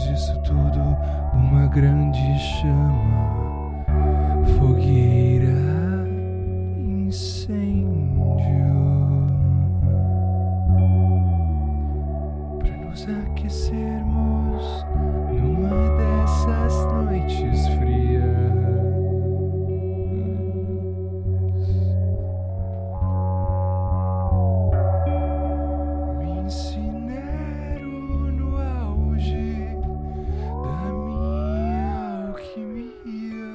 disso tudo, uma grande chama, fogueira, incêndio, pra nos aquecermos numa dessas noites frias. Me incinero no auge da minha alquimia.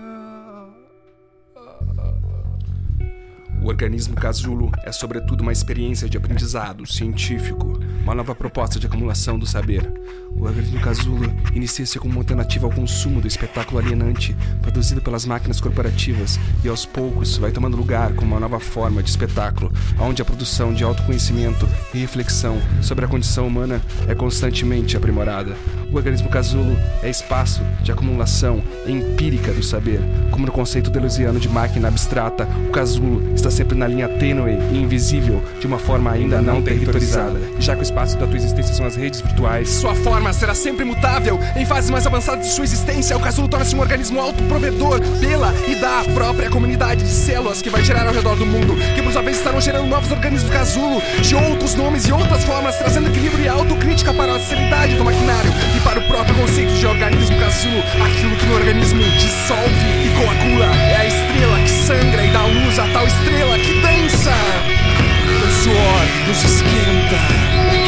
O organismo casulo é sobretudo uma experiência de aprendizado científico, uma nova proposta de acumulação do saber. O organismo casulo inicia-se como uma alternativa ao consumo do espetáculo alienante produzido pelas máquinas corporativas e aos poucos vai tomando lugar como uma nova forma de espetáculo, onde a produção de autoconhecimento e reflexão sobre a condição humana é constantemente aprimorada. O organismo casulo é espaço de acumulação empírica do saber. Como no conceito deleuziano de máquina abstrata, o casulo está sempre na linha tênue e invisível de uma forma ainda não territorializada. Já que o espaço da tua existência são as redes virtuais, sua forma será sempre mutável. Em fases mais avançadas de sua existência, o casulo torna-se um organismo autoprovedor pela e da própria comunidade de células que vai gerar ao redor do mundo, que por sua vez estarão gerando novos organismos casulo de outros nomes e outras formas, trazendo equilíbrio e autocrítica para a seriedade do maquinário e para o próprio conceito de organismo casulo. Aquilo que no organismo dissolve e coagula é a estrela que sangra e dá luz a tal estrela que dança. O suor nos esquenta.